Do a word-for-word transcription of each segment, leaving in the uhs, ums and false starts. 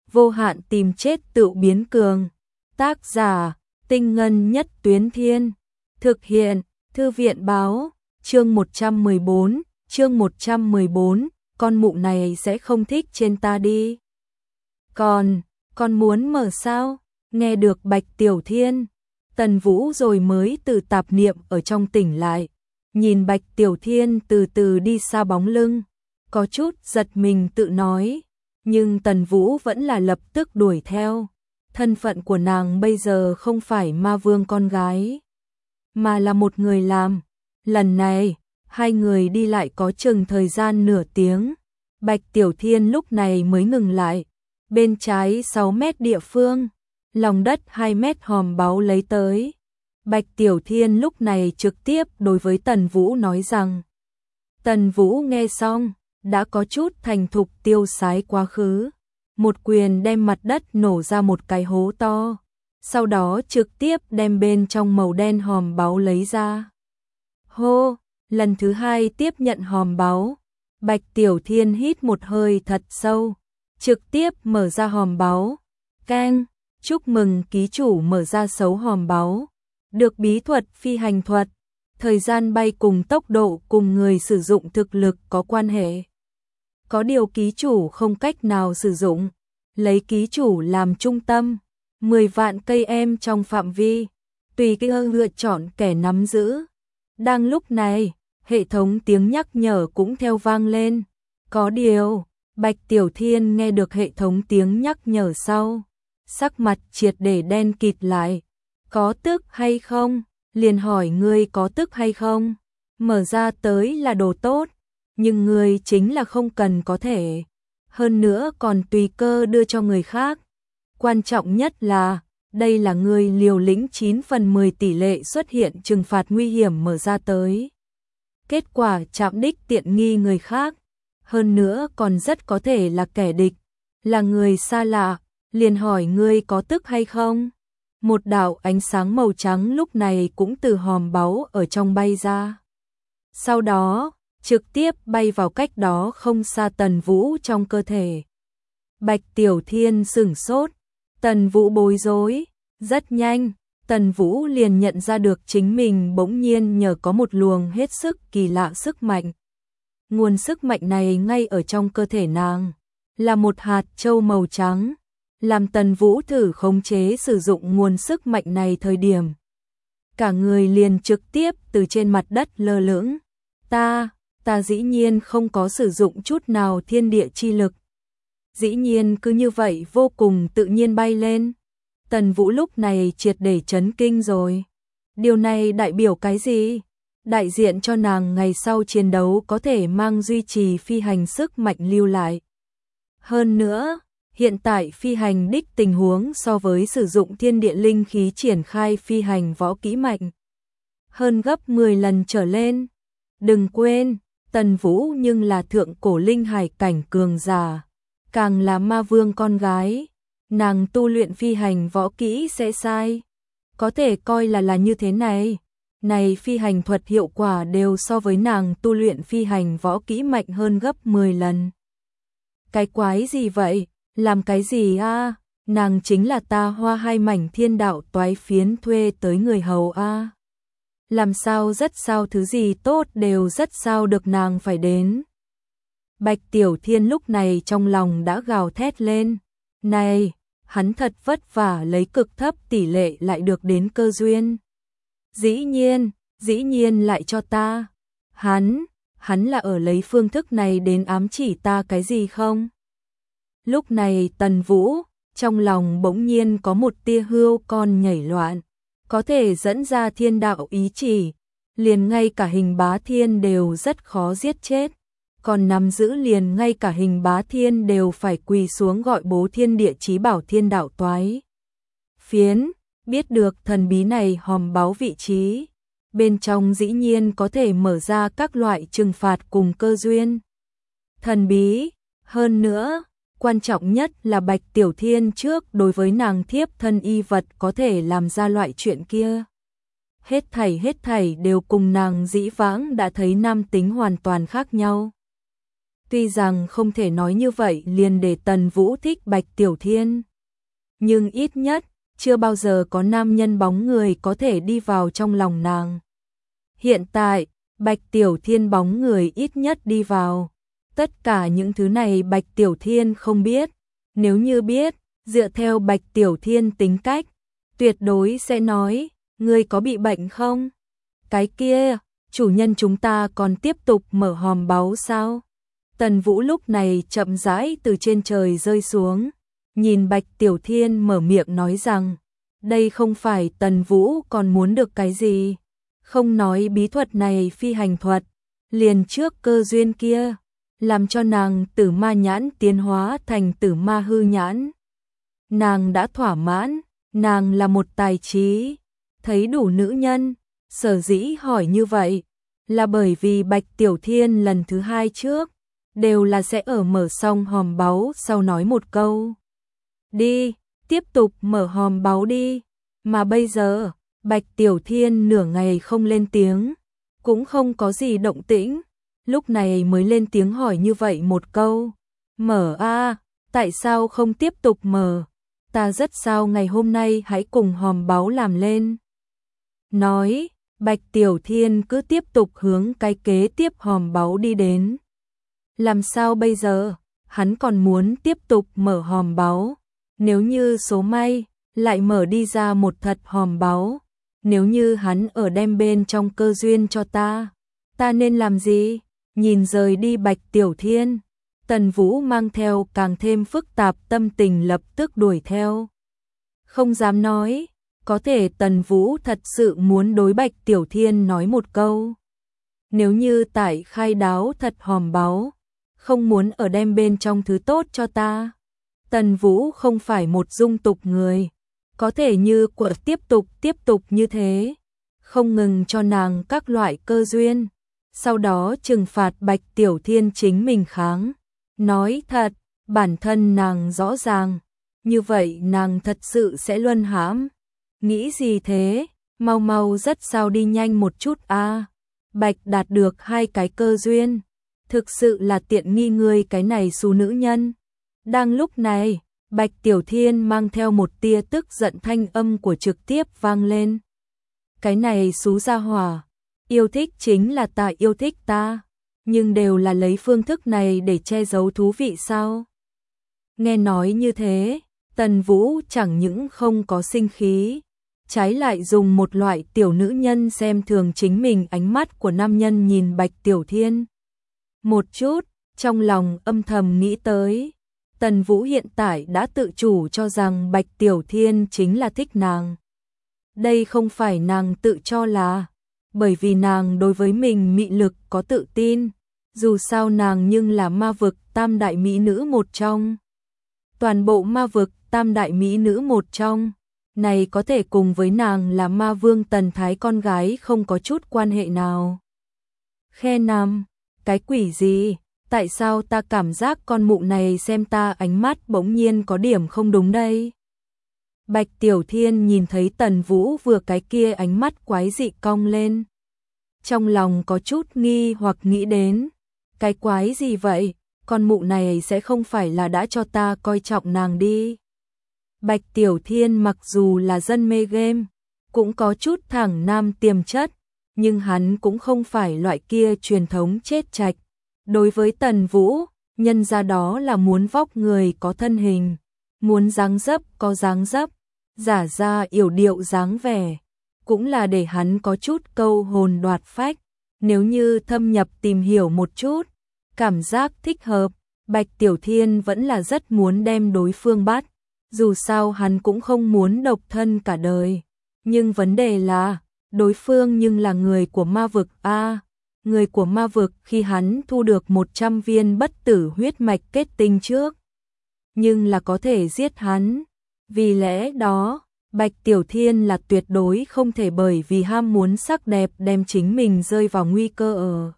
vô hạn tìm chết tự biến cường. Tác giả, Tinh Ngân Nhất Tuyến Thiên. Thực hiện, Thư viện Báo. Chương một trăm mười bốn, chương một trăm mười bốn, con mụ này sẽ không thích trên ta đi. Còn, con muốn mở sao? Nghe được Bạch Tiểu Thiên, Tần Vũ rồi mới từ tạp niệm ở trong tỉnh lại. Nhìn Bạch Tiểu Thiên từ từ đi xa bóng lưng, có chút giật mình tự nói, nhưng Tần Vũ vẫn là lập tức đuổi theo. Thân phận của nàng bây giờ không phải ma vương con gái, mà là một người làm. Lần này, hai người đi lại có chừng thời gian nửa tiếng. Bạch Tiểu Thiên lúc này mới ngừng lại. Bên trái sáu mét địa phương, lòng đất hai mét hòm báu lấy tới. Bạch Tiểu Thiên lúc này trực tiếp đối với Tần Vũ nói rằng. Tần Vũ nghe xong, đã có chút thành thục tiêu sái quá khứ. Một quyền đem mặt đất nổ ra một cái hố to. Sau đó trực tiếp đem bên trong màu đen hòm báu lấy ra. Hô, lần thứ hai tiếp nhận hòm báu. Bạch Tiểu Thiên hít một hơi thật sâu, trực tiếp mở ra hòm báu. Keng, chúc mừng ký chủ mở ra sáu hòm báu. Được bí thuật phi hành thuật, thời gian bay cùng tốc độ cùng người sử dụng thực lực có quan hệ. Có điều ký chủ không cách nào sử dụng, lấy ký chủ làm trung tâm, mười vạn cây em trong phạm vi, tùy cái lựa chọn kẻ nắm giữ. Đang lúc này, hệ thống tiếng nhắc nhở cũng theo vang lên. Có điều, Bạch Tiểu Thiên nghe được hệ thống tiếng nhắc nhở sau, sắc mặt triệt để đen kịt lại. Có tức hay không? Liền hỏi ngươi có tức hay không? Mở ra tới là đồ tốt, nhưng ngươi chính là không cần có thể. Hơn nữa còn tùy cơ đưa cho người khác. Quan trọng nhất là, đây là ngươi liều lĩnh chín phần mười tỷ lệ xuất hiện trừng phạt nguy hiểm mở ra tới. Kết quả chạm đích tiện nghi người khác. Hơn nữa còn rất có thể là kẻ địch, là người xa lạ, liền hỏi ngươi có tức hay không? Một đạo ánh sáng màu trắng lúc này cũng từ hòm báu ở trong bay ra. Sau đó, trực tiếp bay vào cách đó không xa Tần Vũ trong cơ thể. Bạch Tiểu Thiên sửng sốt, Tần Vũ bối rối, rất nhanh, Tần Vũ liền nhận ra được chính mình bỗng nhiên nhờ có một luồng hết sức kỳ lạ sức mạnh. Nguồn sức mạnh này ngay ở trong cơ thể nàng, là một hạt châu màu trắng. Làm Tần Vũ thử khống chế sử dụng nguồn sức mạnh này thời điểm, cả người liền trực tiếp từ trên mặt đất lơ lửng. Ta, ta dĩ nhiên không có sử dụng chút nào thiên địa chi lực. Dĩ nhiên cứ như vậy vô cùng tự nhiên bay lên. Tần Vũ lúc này triệt để chấn kinh rồi. Điều này đại biểu cái gì? Đại diện cho nàng ngày sau chiến đấu có thể mang duy trì phi hành sức mạnh lưu lại. Hơn nữa, hiện tại phi hành đích tình huống so với sử dụng thiên địa linh khí triển khai phi hành võ kỹ mạnh hơn gấp mười lần trở lên. Đừng quên, Tần Vũ nhưng là thượng cổ linh hải cảnh cường giả, càng là ma vương con gái, nàng tu luyện phi hành võ kỹ sẽ sai. Có thể coi là là như thế này, này phi hành thuật hiệu quả đều so với nàng tu luyện phi hành võ kỹ mạnh hơn gấp mười lần. Cái quái gì vậy? Làm cái gì a? À? Nàng chính là ta hoa hai mảnh thiên đạo toái phiến thuê tới người hầu a. À? Làm sao rất sao thứ gì tốt đều rất sao được nàng phải đến. Bạch Tiểu Thiên lúc này trong lòng đã gào thét lên. Này, hắn thật vất vả lấy cực thấp tỷ lệ lại được đến cơ duyên. Dĩ nhiên, dĩ nhiên lại cho ta. Hắn, hắn là ở lấy phương thức này đến ám chỉ ta cái gì không? Lúc này Tần Vũ, trong lòng bỗng nhiên có một tia hươu con nhảy loạn, có thể dẫn ra thiên đạo ý chỉ, liền ngay cả hình bá thiên đều rất khó giết chết, còn nắm giữ liền ngay cả hình bá thiên đều phải quỳ xuống gọi bố thiên địa chí bảo thiên đạo toái phiến, biết được thần bí này hòm báu vị trí, bên trong dĩ nhiên có thể mở ra các loại trừng phạt cùng cơ duyên. Thần bí, hơn nữa, quan trọng nhất là Bạch Tiểu Thiên trước đối với nàng thiếp thân y vật có thể làm ra loại chuyện kia. Hết thảy hết thảy đều cùng nàng dĩ vãng đã thấy nam tính hoàn toàn khác nhau. Tuy rằng không thể nói như vậy liền để Tần Vũ thích Bạch Tiểu Thiên, nhưng ít nhất chưa bao giờ có nam nhân bóng người có thể đi vào trong lòng nàng. Hiện tại, Bạch Tiểu Thiên bóng người ít nhất đi vào. Tất cả những thứ này Bạch Tiểu Thiên không biết. Nếu như biết, dựa theo Bạch Tiểu Thiên tính cách, tuyệt đối sẽ nói, ngươi có bị bệnh không? Cái kia, chủ nhân chúng ta còn tiếp tục mở hòm báu sao? Tần Vũ lúc này chậm rãi từ trên trời rơi xuống, nhìn Bạch Tiểu Thiên mở miệng nói rằng, đây không phải Tần Vũ còn muốn được cái gì, không nói bí thuật này phi hành thuật, liền trước cơ duyên kia, làm cho nàng tử ma nhãn tiến hóa thành tử ma hư nhãn. Nàng đã thỏa mãn, nàng là một tài trí, thấy đủ nữ nhân, sở dĩ hỏi như vậy, là bởi vì Bạch Tiểu Thiên lần thứ hai trước, đều là sẽ ở mở xong hòm báu sau nói một câu. Đi, tiếp tục mở hòm báu đi, mà bây giờ, Bạch Tiểu Thiên nửa ngày không lên tiếng, cũng không có gì động tĩnh, lúc này mới lên tiếng hỏi như vậy một câu. Mở a, tại sao không tiếp tục mở? Ta rất sao ngày hôm nay hãy cùng hòm báu làm lên. Nói, Bạch Tiểu Thiên cứ tiếp tục hướng cái kế tiếp hòm báu đi đến. Làm sao bây giờ? Hắn còn muốn tiếp tục mở hòm báu. Nếu như số may, lại mở đi ra một thật hòm báu. Nếu như hắn ở đem bên trong cơ duyên cho ta, ta nên làm gì? Nhìn rời đi Bạch Tiểu Thiên, Tần Vũ mang theo càng thêm phức tạp tâm tình lập tức đuổi theo. Không dám nói, có thể Tần Vũ thật sự muốn đối Bạch Tiểu Thiên nói một câu. Nếu như tại khai đáo thật hòm báu, không muốn ở đem bên trong thứ tốt cho ta. Tần Vũ không phải một dung tục người, có thể như của tiếp tục tiếp tục như thế, không ngừng cho nàng các loại cơ duyên, sau đó trừng phạt Bạch Tiểu Thiên chính mình kháng. Nói thật, bản thân nàng rõ ràng, như vậy nàng thật sự sẽ luân hãm. Nghĩ gì thế, mau mau rất sao đi nhanh một chút a. Bạch đạt được hai cái cơ duyên, thực sự là tiện nghi ngươi cái này xú nữ nhân. Đang lúc này, Bạch Tiểu Thiên mang theo một tia tức giận thanh âm của trực tiếp vang lên. Cái này xú gia hỏa, yêu thích chính là ta yêu thích ta, nhưng đều là lấy phương thức này để che giấu thú vị sao? Nghe nói như thế, Tần Vũ chẳng những không có sinh khí, trái lại dùng một loại tiểu nữ nhân xem thường chính mình ánh mắt của nam nhân nhìn Bạch Tiểu Thiên. Một chút, trong lòng âm thầm nghĩ tới, Tần Vũ hiện tại đã tự chủ cho rằng Bạch Tiểu Thiên chính là thích nàng. Đây không phải nàng tự cho là, bởi vì nàng đối với mình mị lực có tự tin, dù sao nàng nhưng là ma vực tam đại mỹ nữ một trong. Toàn bộ ma vực tam đại mỹ nữ một trong, này có thể cùng với nàng là ma vương Tần Thái con gái không có chút quan hệ nào. Khe nằm, cái quỷ gì? Tại sao ta cảm giác con mụ này xem ta ánh mắt bỗng nhiên có điểm không đúng đây? Bạch Tiểu Thiên nhìn thấy Tần Vũ vừa cái kia ánh mắt quái dị cong lên. Trong lòng có chút nghi hoặc nghĩ đến, cái quái gì vậy? Con mụ này sẽ không phải là đã cho ta coi trọng nàng đi. Bạch Tiểu Thiên mặc dù là dân mê game, cũng có chút thẳng nam tiềm chất, nhưng hắn cũng không phải loại kia truyền thống chết chạch. Đối với Tần Vũ, nhân ra đó là muốn vóc người có thân hình, muốn dáng dấp có dáng dấp, giả ra yểu điệu dáng vẻ, cũng là để hắn có chút câu hồn đoạt phách. Nếu như thâm nhập tìm hiểu một chút, cảm giác thích hợp, Bạch Tiểu Thiên vẫn là rất muốn đem đối phương bắt, dù sao hắn cũng không muốn độc thân cả đời. Nhưng vấn đề là, đối phương nhưng là người của ma vực a. Người của ma vực khi hắn thu được một trăm viên bất tử huyết mạch kết tinh trước, nhưng là có thể giết hắn. Vì lẽ đó, Bạch Tiểu Thiên là tuyệt đối không thể bởi vì ham muốn sắc đẹp đem chính mình rơi vào nguy cơ ở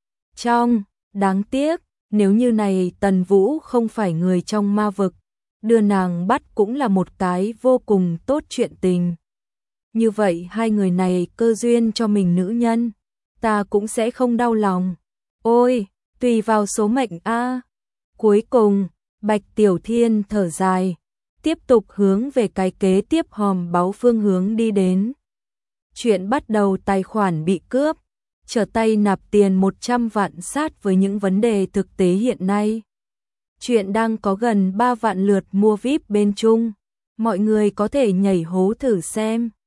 trong. Đáng tiếc, nếu như này Tần Vũ không phải người trong ma vực, đưa nàng bắt cũng là một cái vô cùng tốt chuyện tình. Như vậy hai người này cơ duyên cho mình nữ nhân, ta cũng sẽ không đau lòng. Ôi, Tùy vào số mệnh a. Cuối cùng, Bạch Tiểu Thiên thở dài, tiếp tục hướng về cái kế tiếp hòm báu phương hướng đi đến. Chuyện bắt đầu tài khoản bị cướp, trở tay nạp tiền một trăm vạn sát với những vấn đề thực tế hiện nay. Chuyện đang có gần ba vạn lượt mua vi ai pi bên Trung, mọi người có thể nhảy hố thử xem.